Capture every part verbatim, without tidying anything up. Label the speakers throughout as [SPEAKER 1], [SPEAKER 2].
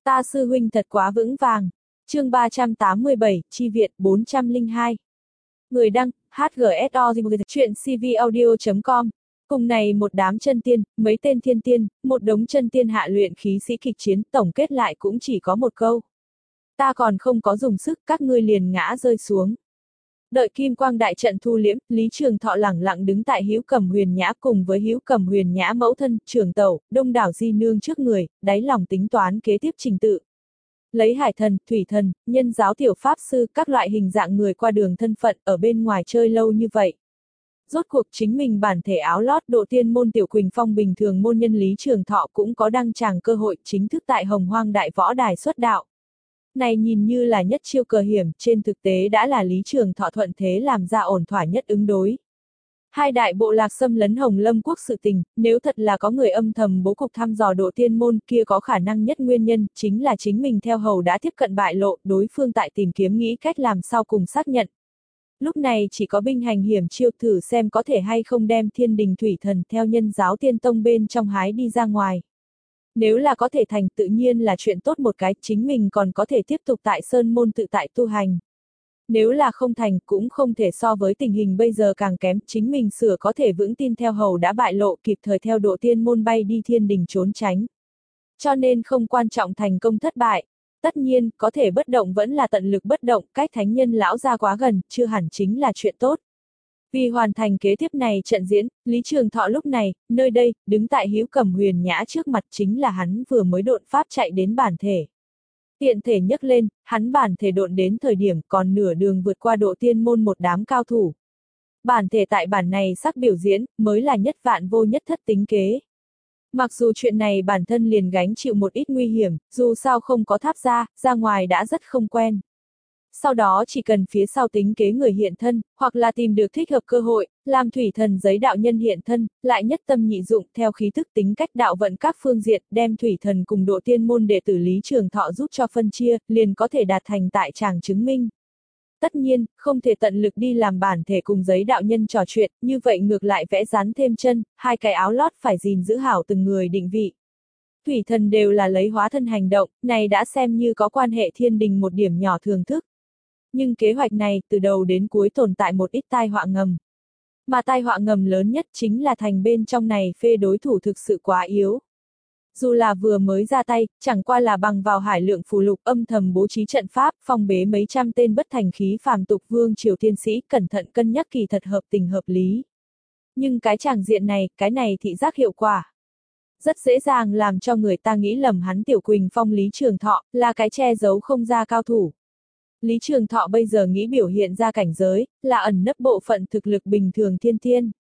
[SPEAKER 1] Ta sư huynh thật quá vững vàng. Chương ba trăm tám mươi bảy, chi viện bốn trăm lẻ hai. Người đăng, hát giê ét o chuyện c v audio chấm com. Cùng này một đám chân tiên, mấy tên thiên tiên, một đống chân tiên hạ luyện khí sĩ kịch chiến, tổng kết lại cũng chỉ có một câu. Ta còn không có dùng sức, các ngươi liền ngã rơi xuống. Đợi kim quang đại trận thu liễm, Lý Trường Thọ lẳng lặng đứng tại Hữu Cẩm Huyền Nhã cùng với Hữu Cẩm Huyền Nhã mẫu thân, Trường Tẩu, đông đảo di nương trước người, đáy lòng tính toán kế tiếp trình tự. Lấy hải thần, thủy thần, nhân giáo tiểu pháp sư, các loại hình dạng người qua đường thân phận ở bên ngoài chơi lâu như vậy. Rốt cuộc chính mình bản thể áo lót độ tiên môn tiểu Quỳnh Phong bình thường môn nhân Lý Trường Thọ cũng có đăng tràng cơ hội chính thức tại Hồng Hoang Đại Võ Đài xuất đạo. Này nhìn như là nhất chiêu cờ hiểm, trên thực tế đã là Lý Trường Thọ thuận thế làm ra ổn thỏa nhất ứng đối. Hai đại bộ lạc xâm lấn Hồng Lâm quốc sự tình, nếu thật là có người âm thầm bố cục thăm dò độ tiên môn kia có khả năng nhất nguyên nhân, chính là chính mình theo hầu đã tiếp cận bại lộ, đối phương tại tìm kiếm nghĩ cách làm sao cùng xác nhận. Lúc này chỉ có binh hành hiểm chiêu thử xem có thể hay không đem thiên đình thủy thần theo nhân giáo tiên tông bên trong hái đi ra ngoài. Nếu là có thể thành tự nhiên là chuyện tốt một cái, chính mình còn có thể tiếp tục tại sơn môn tự tại tu hành. Nếu là không thành cũng không thể so với tình hình bây giờ càng kém, chính mình sửa có thể vững tin theo hầu đã bại lộ kịp thời theo độ tiên môn bay đi thiên đình trốn tránh. Cho nên không quan trọng thành công thất bại. Tất nhiên, có thể bất động vẫn là tận lực bất động, cách thánh nhân lão ra quá gần, chưa hẳn chính là chuyện tốt. Vì hoàn thành kế tiếp này trận diễn, Lý Trường Thọ lúc này, nơi đây, đứng tại Hữu Cẩm Huyền Nhã trước mặt chính là hắn vừa mới độn pháp chạy đến bản thể. Tiện thể nhấc lên, hắn bản thể độn đến thời điểm còn nửa đường vượt qua độ tiên môn một đám cao thủ. Bản thể tại bản này sắc biểu diễn, mới là nhất vạn vô nhất thất tính kế. Mặc dù chuyện này bản thân liền gánh chịu một ít nguy hiểm, dù sao không có tháp ra, ra ngoài đã rất không quen. Sau đó chỉ cần phía sau tính kế người hiện thân, hoặc là tìm được thích hợp cơ hội, làm thủy thần giấy đạo nhân hiện thân, lại nhất tâm nhị dụng theo khí thức tính cách đạo vận các phương diện, đem thủy thần cùng độ tiên môn đệ tử Lý Trường Thọ giúp cho phân chia, liền có thể đạt thành tại tràng chứng minh. Tất nhiên, không thể tận lực đi làm bản thể cùng giấy đạo nhân trò chuyện, như vậy ngược lại vẽ rắn thêm chân, hai cái áo lót phải gìn giữ hảo từng người định vị. Thủy thần đều là lấy hóa thân hành động, này đã xem như có quan hệ thiên đình một điểm nhỏ thường thức. Nhưng kế hoạch này, từ đầu đến cuối tồn tại một ít tai họa ngầm. Mà tai họa ngầm lớn nhất chính là thành bên trong này phê đối thủ thực sự quá yếu. Dù là vừa mới ra tay, chẳng qua là bằng vào hải lượng phù lục âm thầm bố trí trận pháp, phong bế mấy trăm tên bất thành khí phàm tục vương triều tiên sĩ, cẩn thận cân nhắc kỳ thật hợp tình hợp lý. Nhưng cái tràng diện này, cái này thị giác hiệu quả. Rất dễ dàng làm cho người ta nghĩ lầm hắn tiểu Quỳnh Phong Lý Trường Thọ, là cái che giấu không ra cao thủ. Lý Trường Thọ bây giờ nghĩ biểu hiện ra cảnh giới, là ẩn nấp bộ phận thực lực bình thường thiên tiên.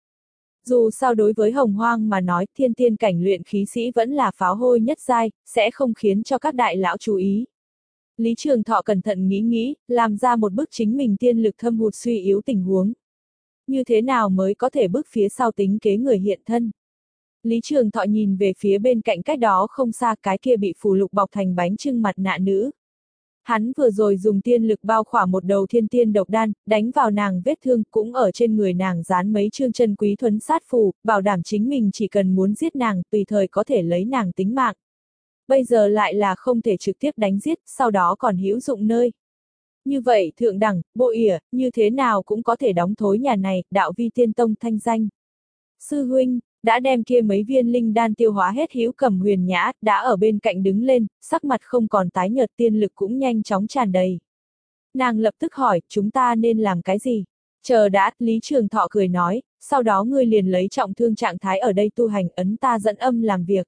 [SPEAKER 1] Dù sao đối với Hồng Hoang mà nói, thiên tiên cảnh luyện khí sĩ vẫn là pháo hôi nhất giai, sẽ không khiến cho các đại lão chú ý. Lý Trường Thọ cẩn thận nghĩ nghĩ, làm ra một bức chính mình tiên lực thâm hụt suy yếu tình huống. Như thế nào mới có thể bước phía sau tính kế người hiện thân? Lý Trường Thọ nhìn về phía bên cạnh cách đó không xa cái kia bị phù lục bọc thành bánh trưng mặt nạ nữ. Hắn vừa rồi dùng tiên lực bao khỏa một đầu thiên tiên độc đan, đánh vào nàng vết thương, cũng ở trên người nàng dán mấy chương chân quý thuấn sát phù, bảo đảm chính mình chỉ cần muốn giết nàng, tùy thời có thể lấy nàng tính mạng. Bây giờ lại là không thể trực tiếp đánh giết, sau đó còn hữu dụng nơi. Như vậy thượng đẳng, bộ ỉa, như thế nào cũng có thể đóng thối nhà này, đạo vi tiên tông thanh danh. Sư huynh, đã đem kia mấy viên linh đan tiêu hóa hết. Hữu Cẩm Huyền Nhã, đã ở bên cạnh đứng lên, sắc mặt không còn tái nhợt, tiên lực cũng nhanh chóng tràn đầy. Nàng lập tức hỏi, chúng ta nên làm cái gì? Chờ đã, Lý Trường Thọ cười nói, sau đó ngươi liền lấy trọng thương trạng thái ở đây tu hành, ấn ta dẫn âm làm việc.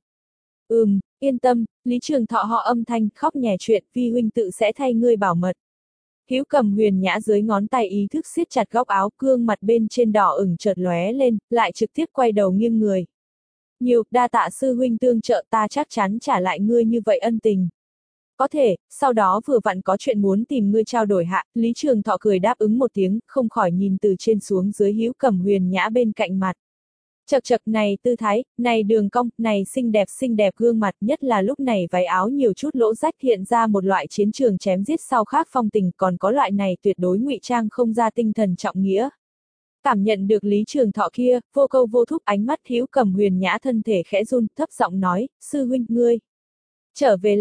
[SPEAKER 1] Ừm, yên tâm, Lý Trường Thọ họ âm thanh, khóc nhè chuyện, vi huynh tự sẽ thay ngươi bảo mật. Hữu Cẩm Huyền Nhã dưới ngón tay ý thức siết chặt góc áo, cương mặt bên trên đỏ ửng chợt lóe lên, lại trực tiếp quay đầu nghiêng người. Nhiều, đa tạ sư huynh tương trợ, ta chắc chắn trả lại ngươi như vậy ân tình. Có thể, sau đó vừa vặn có chuyện muốn tìm ngươi trao đổi hạ, Lý Trường Thọ cười đáp ứng một tiếng, không khỏi nhìn từ trên xuống dưới Hữu Cẩm Huyền Nhã bên cạnh mặt. Chật chật, này tư thái, này đường cong, này xinh đẹp xinh đẹp gương mặt, nhất là lúc này váy áo nhiều chút lỗ rách hiện ra một loại chiến trường chém giết sau khác phong tình, còn có loại này tuyệt đối ngụy trang không ra tinh thần trọng nghĩa. Cảm nhận được Lý Trường Thọ kia, vô câu vô thúc ánh mắt Hữu Cẩm Huyền Nhã thân thể khẽ run, thấp giọng nói, sư huynh ngươi. Trở về lại,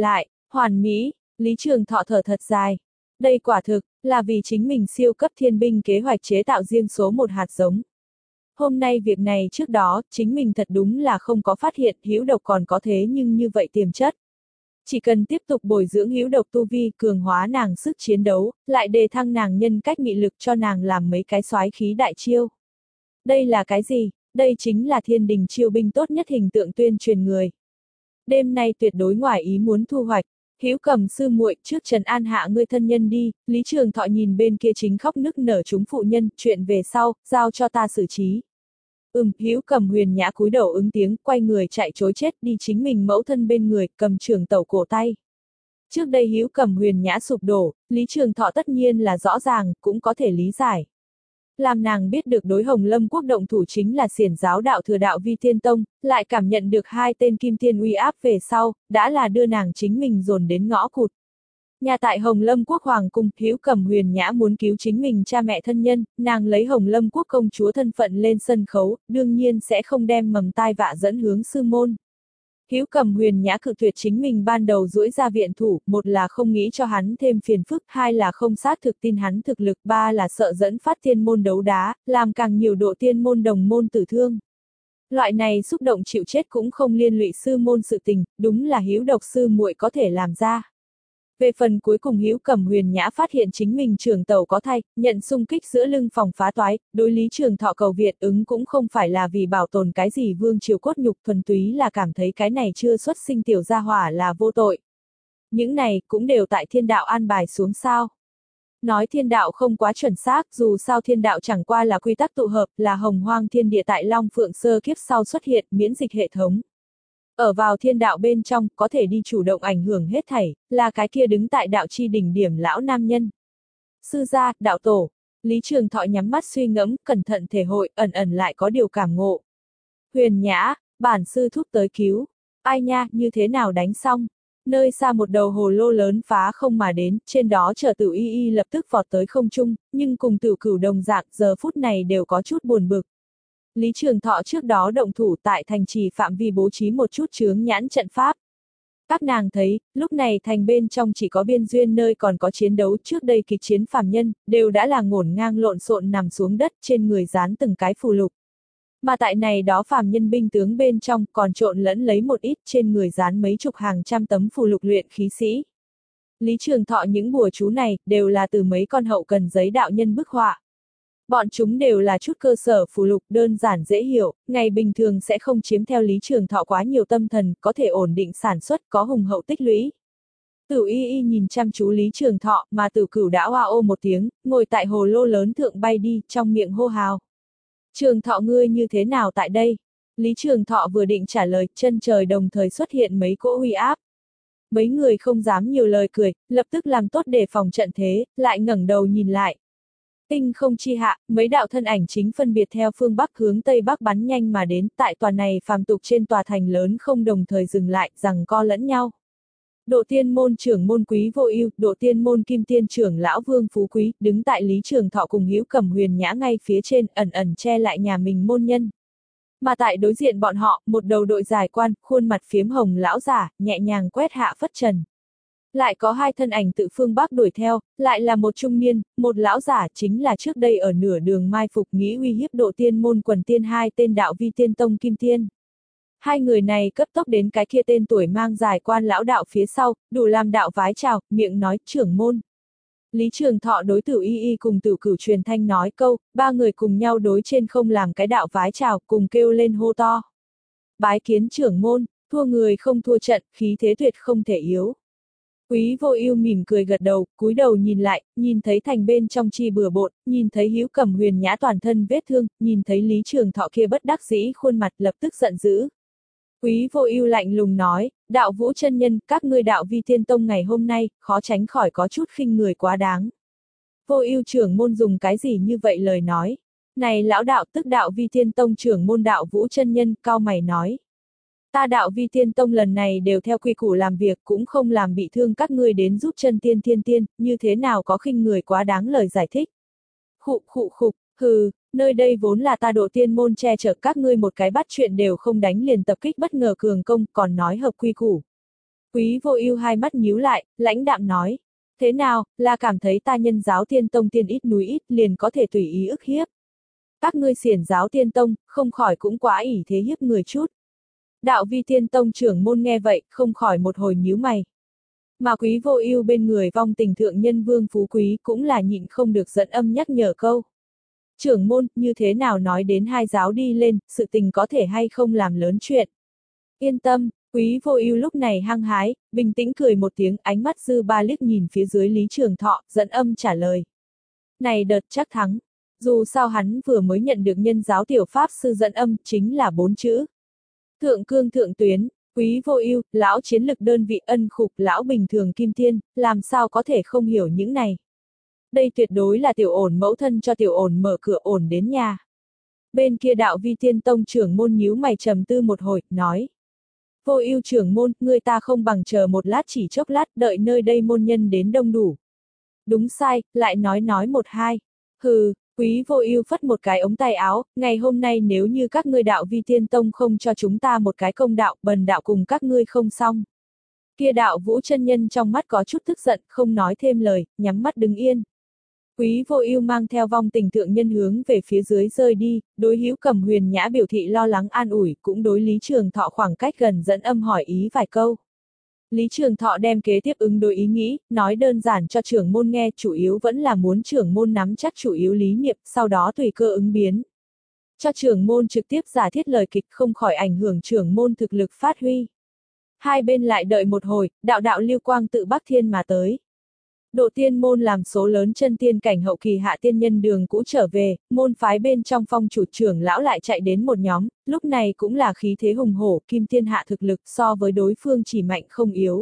[SPEAKER 1] Hoàn mỹ, Lý Trường Thọ thở thật dài. Đây quả thực, là vì chính mình siêu cấp thiên binh kế hoạch chế tạo riêng số một hạt giống. Hôm nay việc này trước đó, chính mình thật đúng là không có phát hiện hữu độc còn có thế nhưng như vậy tiềm chất. Chỉ cần tiếp tục bồi dưỡng hữu độc tu vi, cường hóa nàng sức chiến đấu, lại đề thăng nàng nhân cách mị lực cho nàng làm mấy cái soái khí đại chiêu. Đây là cái gì? Đây chính là thiên đình chiêu binh tốt nhất hình tượng tuyên truyền người. Đêm nay tuyệt đối ngoài ý muốn thu hoạch. Hữu Cầm sư muội, trước trần an hạ ngươi thân nhân đi. Lý Trường Thọ nhìn bên kia chính khóc nức nở chúng phụ nhân, chuyện về sau, giao cho ta xử trí. Ừm, Hữu Cầm huyền nhã cúi đầu ứng tiếng, quay người chạy trối chết đi chính mình mẫu thân bên người, cầm trường tẩu cổ tay. Trước đây Hữu Cầm huyền nhã sụp đổ, Lý Trường Thọ tất nhiên là rõ ràng, cũng có thể lý giải. Làm nàng biết được đối Hồng Lâm quốc động thủ chính là xiển giáo đạo thừa đạo Vi Thiên Tông, lại cảm nhận được hai tên kim tiên uy áp về sau, đã là đưa nàng chính mình dồn đến ngõ cụt. Nhà tại Hồng Lâm quốc hoàng cung, Hữu Cầm huyền nhã muốn cứu chính mình cha mẹ thân nhân, nàng lấy Hồng Lâm quốc công chúa thân phận lên sân khấu, đương nhiên sẽ không đem mầm tai vạ dẫn hướng sư môn. Hữu Cầm huyền nhã cự tuyệt chính mình ban đầu duỗi ra viện thủ, một là không nghĩ cho hắn thêm phiền phức, hai là không xác thực tin hắn thực lực, ba là sợ dẫn phát tiên môn đấu đá, làm càng nhiều độ tiên môn đồng môn tử thương. Loại này xúc động chịu chết cũng không liên lụy sư môn sự tình, đúng là Hữu độc sư muội có thể làm ra. Về phần cuối cùng Hữu Cầm huyền nhã phát hiện chính mình trường tẩu có thai, nhận xung kích giữa lưng phòng phá toái, đối Lý Trường Thọ cầu viện ứng cũng không phải là vì bảo tồn cái gì vương triều cốt nhục, thuần túy là cảm thấy cái này chưa xuất sinh tiểu gia hỏa là vô tội. Những này cũng đều tại thiên đạo an bài xuống sao. Nói thiên đạo không quá chuẩn xác, dù sao thiên đạo chẳng qua là quy tắc tụ hợp, là hồng hoang thiên địa tại Long Phượng sơ kiếp sau xuất hiện, miễn dịch hệ thống. Ở vào thiên đạo bên trong, có thể đi chủ động ảnh hưởng hết thảy, là cái kia đứng tại đạo chi đỉnh điểm lão nam nhân. Sư gia, đạo tổ, Lý Trường Thọ nhắm mắt suy ngẫm, cẩn thận thể hội, ẩn ẩn lại có điều cảm ngộ. Huyền nhã, bản sư thúc tới cứu. Ai nha, như thế nào đánh xong? Nơi xa một đầu hồ lô lớn phá không mà đến, trên đó chở Tử Y Y lập tức vọt tới không trung, nhưng cùng Tử Cửu đồng dạng, giờ phút này đều có chút buồn bực. Lý Trường Thọ trước đó động thủ tại thành trì phạm vi bố trí một chút chướng nhãn trận pháp. Các nàng thấy, lúc này thành bên trong chỉ có biên duyên nơi còn có chiến đấu, trước đây kịch chiến phàm nhân, đều đã là ngổn ngang lộn xộn nằm xuống đất, trên người dán từng cái phù lục. Mà tại này đó phàm nhân binh tướng bên trong, còn trộn lẫn lấy một ít, trên người dán mấy chục hàng trăm tấm phù lục luyện khí sĩ. Lý Trường Thọ những bùa chú này, đều là từ mấy con hậu cần giấy đạo nhân bức họa. Bọn chúng đều là chút cơ sở phù lục đơn giản dễ hiểu, ngày bình thường sẽ không chiếm theo Lý Trường Thọ quá nhiều tâm thần, có thể ổn định sản xuất, có hùng hậu tích lũy. Tử Y Y nhìn chăm chú Lý Trường Thọ, mà Tử Cửu đã oa ô một tiếng, ngồi tại hồ lô lớn thượng bay đi, trong miệng hô hào. Trường Thọ ngươi như thế nào tại đây? Lý Trường Thọ vừa định trả lời, chân trời đồng thời xuất hiện mấy cỗ uy áp. Mấy người không dám nhiều lời cười, lập tức làm tốt để phòng trận thế, lại ngẩng đầu nhìn lại. Tinh không chi hạ, mấy đạo thân ảnh chính phân biệt theo phương Bắc hướng Tây Bắc bắn nhanh mà đến, tại tòa này phàm tục trên tòa thành lớn không đồng thời dừng lại, rằng co lẫn nhau. Độ tiên môn trưởng môn Quý Vô Ưu, độ tiên môn kim tiên trưởng lão Vương Phú Quý, đứng tại Lý Trường Thọ cùng Hữu Cầm huyền nhã ngay phía trên, ẩn ẩn che lại nhà mình môn nhân. Mà tại đối diện bọn họ, một đầu đội dài quan, khuôn mặt phiếm hồng lão giả, nhẹ nhàng quét hạ phất trần. Lại có hai thân ảnh tự phương Bắc đuổi theo, lại là một trung niên, một lão giả, chính là trước đây ở nửa đường mai phục nghĩ uy hiếp độ tiên môn quần tiên hai tên đạo Vi Tiên Tông kim tiên. Hai người này cấp tốc đến cái kia tên tuổi mang dài quan lão đạo phía sau, đủ làm đạo vái chào, miệng nói trưởng môn. Lý Trường Thọ đối Tử Y Y cùng Tử Cửu truyền thanh nói câu, ba người cùng nhau đối trên không làm cái đạo vái chào, cùng kêu lên hô to. Bái kiến trưởng môn, thua người không thua trận, khí thế tuyệt không thể yếu. Quý Vô Ưu mỉm cười gật đầu, cúi đầu nhìn lại, nhìn thấy thành bên trong chi bừa bộn, nhìn thấy Hữu Cầm huyền nhã toàn thân vết thương, nhìn thấy Lý Trường Thọ kia bất đắc dĩ khuôn mặt, lập tức giận dữ. Quý Vô Ưu lạnh lùng nói, đạo Vũ chân nhân, các ngươi đạo Vi Tiên Tông ngày hôm nay, khó tránh khỏi có chút khinh người quá đáng. Vô Ưu trưởng môn dùng cái gì như vậy lời nói? Này lão đạo tức đạo Vi Tiên Tông trưởng môn đạo Vũ chân nhân, cau mày nói. Ta đạo Vi Tiên Tông lần này đều theo quy củ làm việc, cũng không làm bị thương các ngươi đến giúp chân tiên thiên tiên, như thế nào có khinh người quá đáng lời giải thích. Khụ khụ khục, hừ, nơi đây vốn là ta độ tiên môn che chở các ngươi một cái bắt chuyện đều không đánh liền tập kích bất ngờ cường công, còn nói hợp quy củ. Quý Vô Ưu hai mắt nhíu lại, lãnh đạm nói. Thế nào, là cảm thấy ta Nhân giáo Tiên Tông tiên ít núi ít liền có thể tùy ý ức hiếp. Các ngươi Xiển giáo Tiên Tông, không khỏi cũng quá ỷ thế hiếp người chút. Đạo Vi Tiên Tông trưởng môn nghe vậy, không khỏi một hồi nhíu mày. Mà Quý Vô Ưu bên người vong tình thượng nhân Vương Phú Quý cũng là nhịn không được dẫn âm nhắc nhở câu. Trưởng môn, như thế nào nói đến hai giáo đi lên, sự tình có thể hay không làm lớn chuyện. Yên tâm, Quý Vô Ưu lúc này hăng hái, bình tĩnh cười một tiếng, ánh mắt dư ba liếc nhìn phía dưới Lý Trường Thọ, dẫn âm trả lời. Này đợt chắc thắng. Dù sao hắn vừa mới nhận được Nhân giáo tiểu pháp sư dẫn âm, chính là bốn chữ. Thượng cương thượng tuyến, Quý Vô Ưu, lão chiến lực đơn vị ân khục, lão bình thường kim tiên, làm sao có thể không hiểu những này. Đây tuyệt đối là tiểu ổn mẫu thân cho tiểu ổn mở cửa ổn đến nhà. Bên kia đạo Vi Tiên Tông trưởng môn nhíu mày trầm tư một hồi, nói. Vô Ưu trưởng môn, người ta không bằng chờ một lát chỉ chốc lát, đợi nơi đây môn nhân đến đông đủ. Đúng sai, lại nói nói một hai. Hừ, Quý Vô Ưu phất một cái ống tay áo, ngày hôm nay nếu như các ngươi đạo Vi Tiên Tông không cho chúng ta một cái công đạo, bần đạo cùng các ngươi không xong. Kia đạo Vũ chân nhân trong mắt có chút tức giận, không nói thêm lời, nhắm mắt đứng yên. Quý Vô Ưu mang theo vong tình thượng nhân hướng về phía dưới rơi đi, đối Hữu Cầm Huyền Nhã biểu thị lo lắng an ủi, cũng đối Lý Trường Thọ khoảng cách gần dẫn âm hỏi ý vài câu. Lý Trường Thọ đem kế tiếp ứng đối ý nghĩ, nói đơn giản cho trưởng môn nghe, chủ yếu vẫn là muốn trưởng môn nắm chắc chủ yếu lý niệm, sau đó tùy cơ ứng biến. Cho trưởng môn trực tiếp giả thiết lời kịch không khỏi ảnh hưởng trưởng môn thực lực phát huy. Hai bên lại đợi một hồi, đạo đạo lưu quang tự Bắc Thiên mà tới. Độ tiên môn làm số lớn chân tiên cảnh hậu kỳ hạ tiên nhân đường cũ trở về, môn phái bên trong phong chủ trưởng lão lại chạy đến một nhóm, lúc này cũng là khí thế hùng hổ, kim tiên hạ thực lực so với đối phương chỉ mạnh không yếu.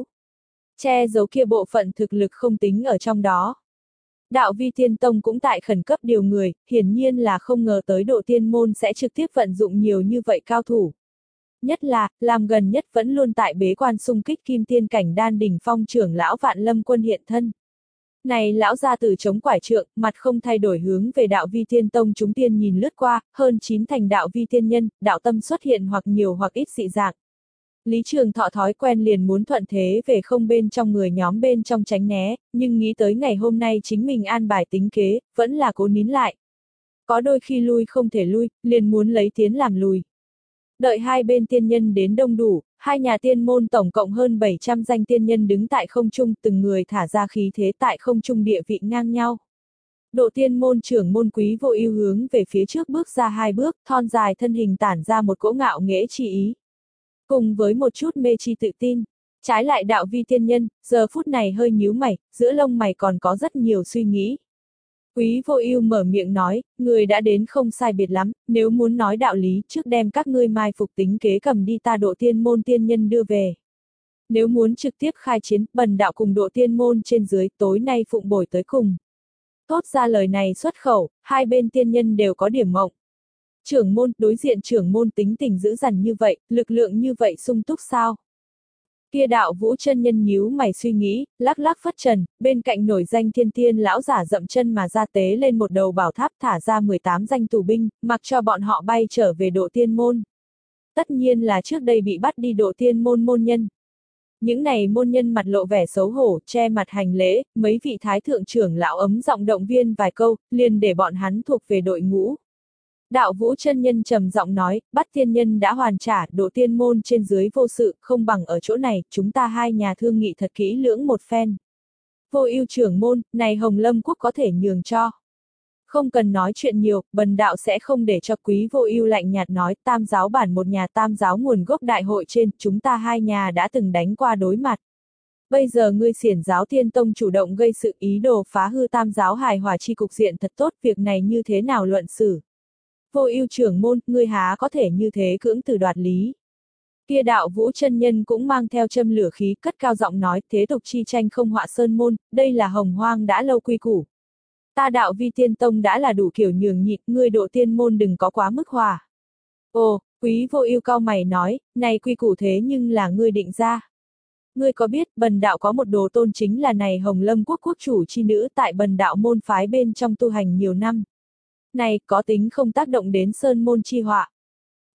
[SPEAKER 1] Che giấu kia bộ phận thực lực không tính ở trong đó. Đạo Vi Tiên Tông cũng tại khẩn cấp điều người, hiển nhiên là không ngờ tới độ tiên môn sẽ trực tiếp vận dụng nhiều như vậy cao thủ. Nhất là, làm gần nhất vẫn luôn tại bế quan xung kích kim tiên cảnh đan đỉnh phong trưởng lão Vạn Lâm Quân hiện thân. Này lão gia tử chống quải trượng, mặt không thay đổi hướng về đạo Vi Tiên Tông chúng tiên nhìn lướt qua, hơn chín thành đạo Vi Tiên nhân, đạo tâm xuất hiện hoặc nhiều hoặc ít dị dạng. Lý Trường Thọ thói quen liền muốn thuận thế về không bên trong người nhóm bên trong tránh né, nhưng nghĩ tới ngày hôm nay chính mình an bài tính kế, vẫn là cố nín lại. Có đôi khi lui không thể lui, liền muốn lấy tiến làm lùi. Đợi hai bên tiên nhân đến đông đủ, hai nhà tiên môn tổng cộng hơn bảy trăm danh tiên nhân đứng tại không trung, từng người thả ra khí thế tại không trung địa vị ngang nhau. Độ tiên môn trưởng môn Quý Vô Ưu hướng về phía trước bước ra hai bước, thon dài thân hình tản ra một cỗ ngạo nghễ chi ý. Cùng với một chút mê chi tự tin, trái lại đạo Vi tiên nhân, giờ phút này hơi nhíu mày, giữa lông mày còn có rất nhiều suy nghĩ. Quý Vô Ưu mở miệng nói, người đã đến không sai biệt lắm, nếu muốn nói đạo lý, trước đem các ngươi mai phục tính kế cầm đi ta độ tiên môn tiên nhân đưa về. Nếu muốn trực tiếp khai chiến, bần đạo cùng độ tiên môn trên dưới, tối nay phụng bồi tới cùng. Tốt ra lời này xuất khẩu, hai bên tiên nhân đều có điểm mộng. Trưởng môn, đối diện trưởng môn tính tình dữ dằn như vậy, lực lượng như vậy sung túc sao? Kia đạo Vũ chân nhân nhíu mày suy nghĩ, lắc lắc phất trần, bên cạnh nổi danh thiên tiên lão giả dậm chân mà ra tế lên một đầu bảo tháp thả ra mười tám danh tù binh, mặc cho bọn họ bay trở về độ tiên môn. Tất nhiên là trước đây bị bắt đi độ tiên môn môn nhân. Những này môn nhân mặt lộ vẻ xấu hổ, che mặt hành lễ, mấy vị thái thượng trưởng lão ấm giọng động viên vài câu, liền để bọn hắn thuộc về đội ngũ. Đạo Vũ chân nhân trầm giọng nói, bắt tiên nhân đã hoàn trả, độ tiên môn trên dưới vô sự, không bằng ở chỗ này, chúng ta hai nhà thương nghị thật kỹ lưỡng một phen. Vô Ưu trưởng môn, này Hồng Lâm quốc có thể nhường cho. Không cần nói chuyện nhiều, bần đạo sẽ không để cho Quý Vô Ưu lạnh nhạt nói, tam giáo bản một nhà tam giáo nguồn gốc đại hội trên, chúng ta hai nhà đã từng đánh qua đối mặt. Bây giờ ngươi Xiển giáo Tiên Tông chủ động gây sự ý đồ phá hư tam giáo hài hòa chi cục diện thật tốt, việc này như thế nào luận xử? Vô Ưu trưởng môn, ngươi há có thể như thế cưỡng từ đoạt lý. Kia đạo Vũ chân nhân cũng mang theo châm lửa khí, cất cao giọng nói, thế tục chi tranh không họa sơn môn, đây là hồng hoang đã lâu quy củ. Ta đạo Vi Tiên Tông đã là đủ kiểu nhường nhịn, ngươi độ tiên môn đừng có quá mức hòa. Ồ, Quý Vô Ưu cau mày nói, này quy củ thế nhưng là ngươi định ra. Ngươi có biết, bần đạo có một đồ tôn chính là này Hồng Lâm quốc quốc chủ chi nữ tại bần đạo môn phái bên trong tu hành nhiều năm. Này, có tính không tác động đến sơn môn chi họa.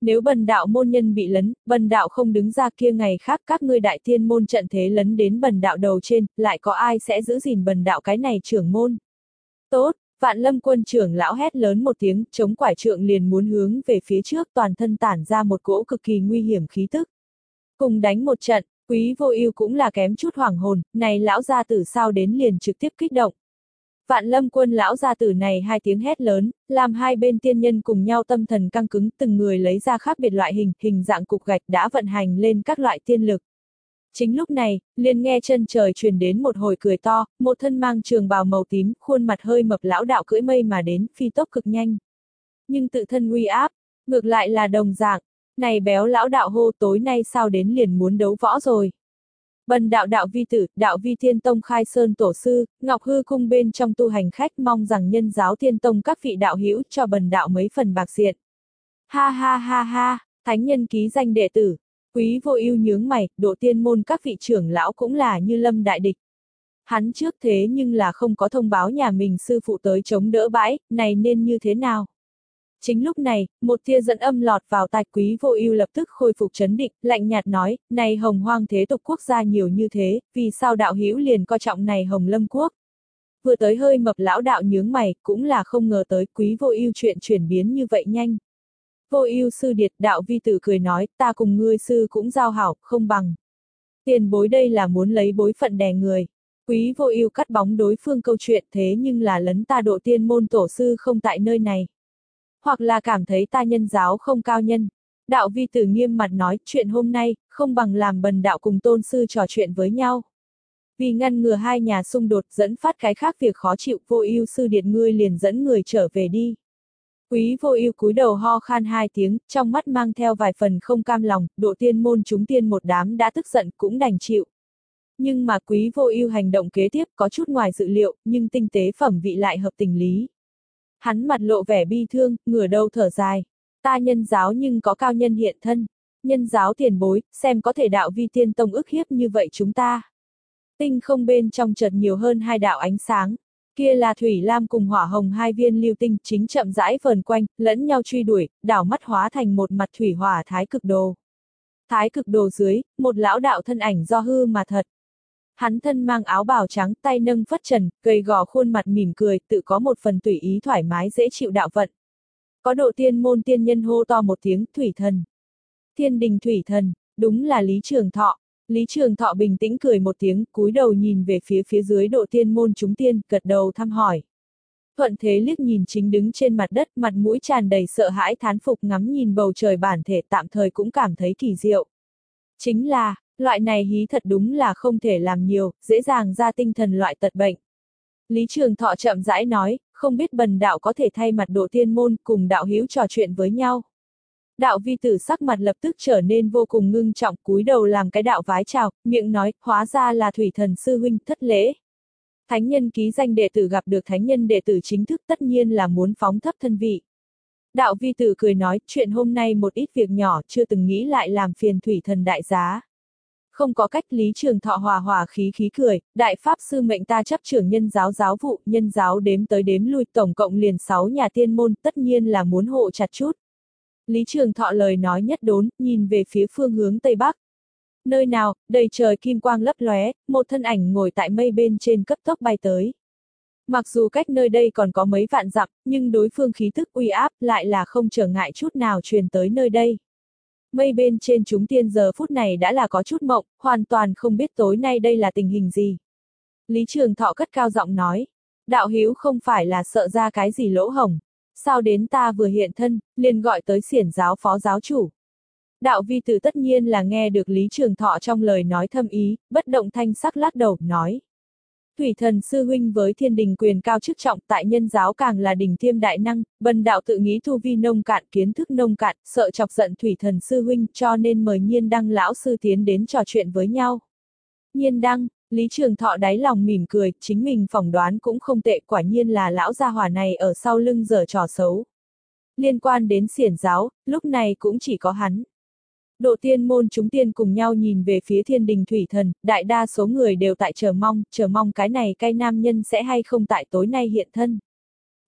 [SPEAKER 1] Nếu bần đạo môn nhân bị lấn, bần đạo không đứng ra kia ngày khác các ngươi đại tiên môn trận thế lấn đến bần đạo đầu trên, lại có ai sẽ giữ gìn bần đạo cái này trưởng môn. Tốt, Vạn Lâm quân trưởng lão hét lớn một tiếng, chống quải trượng liền muốn hướng về phía trước, toàn thân tản ra một cỗ cực kỳ nguy hiểm khí tức. Cùng đánh một trận, Quý Vô Ưu cũng là kém chút hoảng hồn, này lão gia tử sao đến liền trực tiếp kích động. Vạn Lâm quân lão gia tử này hai tiếng hét lớn, làm hai bên tiên nhân cùng nhau tâm thần căng cứng, từng người lấy ra khác biệt loại hình, hình dạng cục gạch đã vận hành lên các loại tiên lực. Chính lúc này, liền nghe chân trời truyền đến một hồi cười to, một thân mang trường bào màu tím, khuôn mặt hơi mập lão đạo cưỡi mây mà đến, phi tốc cực nhanh. Nhưng tự thân uy áp, ngược lại là đồng dạng, này béo lão đạo hô tối nay sao đến liền muốn đấu võ rồi. Bần đạo đạo vi tử, đạo vi thiên tông khai sơn tổ sư, ngọc hư cung bên trong tu hành khách mong rằng nhân giáo thiên tông các vị đạo hữu cho bần đạo mấy phần bạc diện. Ha ha ha ha, thánh nhân ký danh đệ tử. Quý Vô Ưu nhướng mày, độ tiên môn các vị trưởng lão cũng là như lâm đại địch. Hắn trước thế nhưng là không có thông báo nhà mình sư phụ tới chống đỡ bãi, này nên như thế nào? Chính lúc này, một tia dẫn âm lọt vào tai, Quý Vô Ưu lập tức khôi phục trấn định, lạnh nhạt nói, này Hồng Hoang thế tục quốc gia nhiều như thế, vì sao đạo hữu liền coi trọng này Hồng Lâm quốc? Vừa tới hơi mập lão đạo nhướng mày, cũng là không ngờ tới Quý Vô Ưu chuyện chuyển biến như vậy nhanh. Vô Ưu sư điệt, đạo vi tử cười nói, ta cùng ngươi sư cũng giao hảo, không bằng. Tiền bối đây là muốn lấy bối phận đè người. Quý Vô Ưu cắt bóng đối phương câu chuyện, thế nhưng là lấn ta độ tiên môn tổ sư không tại nơi này. Hoặc là cảm thấy ta nhân giáo không cao nhân. Đạo vi tử nghiêm mặt nói, chuyện hôm nay, không bằng làm bần đạo cùng tôn sư trò chuyện với nhau. Vì ngăn ngừa hai nhà xung đột dẫn phát cái khác việc khó chịu, Vô Ưu sư điệt ngươi liền dẫn người trở về đi. Quý Vô Ưu cúi đầu ho khan hai tiếng, trong mắt mang theo vài phần không cam lòng, độ tiên môn chúng tiên một đám đã tức giận cũng đành chịu. Nhưng mà Quý Vô Ưu hành động kế tiếp có chút ngoài dự liệu, nhưng tinh tế phẩm vị lại hợp tình lý. Hắn mặt lộ vẻ bi thương, ngửa đầu thở dài. Ta nhân giáo nhưng có cao nhân hiện thân. Nhân giáo tiền bối, xem có thể đạo vi tiên tông ức hiếp như vậy chúng ta. Tinh không bên trong chợt nhiều hơn hai đạo ánh sáng. Kia là thủy lam cùng hỏa hồng hai viên lưu tinh chính chậm rãi vờn quanh, lẫn nhau truy đuổi, đảo mắt hóa thành một mặt thủy hỏa thái cực đồ. Thái cực đồ dưới, một lão đạo thân ảnh do hư mà thật. Hắn thân mang áo bào trắng, tay nâng phất trần, gầy gò khuôn mặt mỉm cười, tự có một phần tùy ý thoải mái dễ chịu đạo vận. Có độ tiên môn tiên nhân hô to một tiếng, thủy thần. Thiên đình thủy thần, đúng là Lý Trường Thọ. Lý Trường Thọ bình tĩnh cười một tiếng, cúi đầu nhìn về phía phía dưới độ tiên môn chúng tiên, gật đầu thăm hỏi. Thuận thế liếc nhìn chính đứng trên mặt đất, mặt mũi tràn đầy sợ hãi thán phục ngắm nhìn bầu trời bản thể tạm thời cũng cảm thấy kỳ diệu. Chính là, loại này hí thật đúng là không thể làm nhiều, dễ dàng ra tinh thần loại tật bệnh. Lý Trường Thọ chậm rãi nói, không biết bần đạo có thể thay mặt độ tiên môn cùng đạo hữu trò chuyện với nhau. Đạo vi tử sắc mặt lập tức trở nên vô cùng ngưng trọng, cúi đầu làm cái đạo vái chào, miệng nói, hóa ra là thủy thần sư huynh, thất lễ. Thánh nhân ký danh đệ tử gặp được thánh nhân đệ tử chính thức tất nhiên là muốn phóng thấp thân vị. Đạo vi tử cười nói, chuyện hôm nay một ít việc nhỏ chưa từng nghĩ lại làm phiền thủy thần đại giá. Không có cách. Lý Trường Thọ hòa hòa khí khí cười, đại pháp sư mệnh ta chấp trưởng nhân giáo giáo vụ, nhân giáo đếm tới đếm lui tổng cộng liền sáu nhà tiên môn, tất nhiên là muốn hộ chặt chút. Lý Trường Thọ lời nói nhất đốn, nhìn về phía phương hướng Tây Bắc. Nơi nào, đầy trời kim quang lấp lóe, một thân ảnh ngồi tại mây bên trên cấp tốc bay tới. Mặc dù cách nơi đây còn có mấy vạn dặm, nhưng đối phương khí tức uy áp lại là không trở ngại chút nào truyền tới nơi đây. Mây bên trên chúng tiên giờ phút này đã là có chút mộng, hoàn toàn không biết tối nay đây là tình hình gì. Lý Trường Thọ cất cao giọng nói, đạo hữu không phải là sợ ra cái gì lỗ hổng. Sao đến ta vừa hiện thân, liền gọi tới xiển giáo phó giáo chủ. Đạo vi tử tất nhiên là nghe được Lý Trường Thọ trong lời nói thâm ý, bất động thanh sắc lắc đầu, nói. Thủy thần sư huynh với thiên đình quyền cao chức trọng tại nhân giáo càng là đỉnh tiêm đại năng, bần đạo tự nghĩ tu vi nông cạn kiến thức nông cạn, sợ chọc giận thủy thần sư huynh cho nên mời Nhiên Đăng lão sư tiến đến trò chuyện với nhau. Nhiên Đăng, Lý Trường Thọ đáy lòng mỉm cười, chính mình phỏng đoán cũng không tệ, quả nhiên là lão gia hỏa này ở sau lưng giở trò xấu. Liên quan đến xiển giáo, lúc này cũng chỉ có hắn. Độ tiên môn chúng tiên cùng nhau nhìn về phía thiên đình thủy thần, đại đa số người đều tại chờ mong, chờ mong cái này cái nam nhân sẽ hay không tại tối nay hiện thân.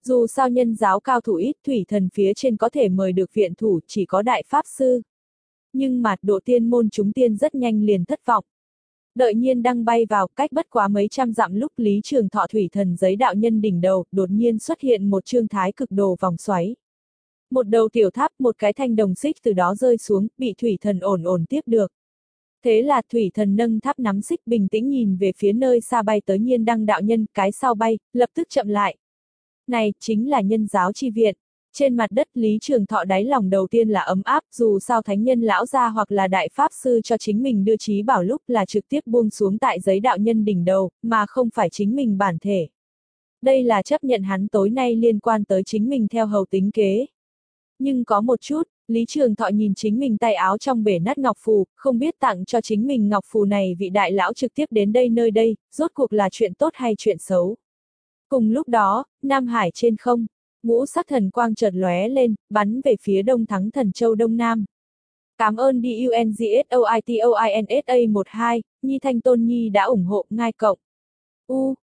[SPEAKER 1] Dù sao nhân giáo cao thủ ít, thủy thần phía trên có thể mời được viện thủ chỉ có đại pháp sư. Nhưng mà độ tiên môn chúng tiên rất nhanh liền thất vọng. Đợi nhiên đăng bay vào, cách bất quá mấy trăm dặm lúc Lý Trường Thọ thủy thần giấy đạo nhân đỉnh đầu, đột nhiên xuất hiện một trương thái cực đồ vòng xoáy. Một đầu tiểu tháp, một cái thanh đồng xích từ đó rơi xuống, bị thủy thần ổn ổn tiếp được. Thế là thủy thần nâng tháp nắm xích bình tĩnh nhìn về phía nơi xa bay tới nhiên đăng đạo nhân, cái sau bay, lập tức chậm lại. Này, chính là nhân giáo chi viện. Trên mặt đất Lý Trường Thọ đáy lòng đầu tiên là ấm áp, dù sao thánh nhân lão gia hoặc là đại pháp sư cho chính mình đưa trí bảo lúc là trực tiếp buông xuống tại giấy đạo nhân đỉnh đầu, mà không phải chính mình bản thể. Đây là chấp nhận hắn tối nay liên quan tới chính mình theo hầu tính kế. Nhưng có một chút, Lý Trường Thọ nhìn chính mình tay áo trong bể nát ngọc phù, không biết tặng cho chính mình ngọc phù này vị đại lão trực tiếp đến đây nơi đây, rốt cuộc là chuyện tốt hay chuyện xấu. Cùng lúc đó, Nam Hải trên không, ngũ sắc thần quang chợt lóe lên, bắn về phía đông thắng thần châu Đông Nam. Cảm ơn đê u en giê ét o i t o i n s a mười hai, Nhi Thanh Tôn Nhi đã ủng hộ, ngai cộng. U,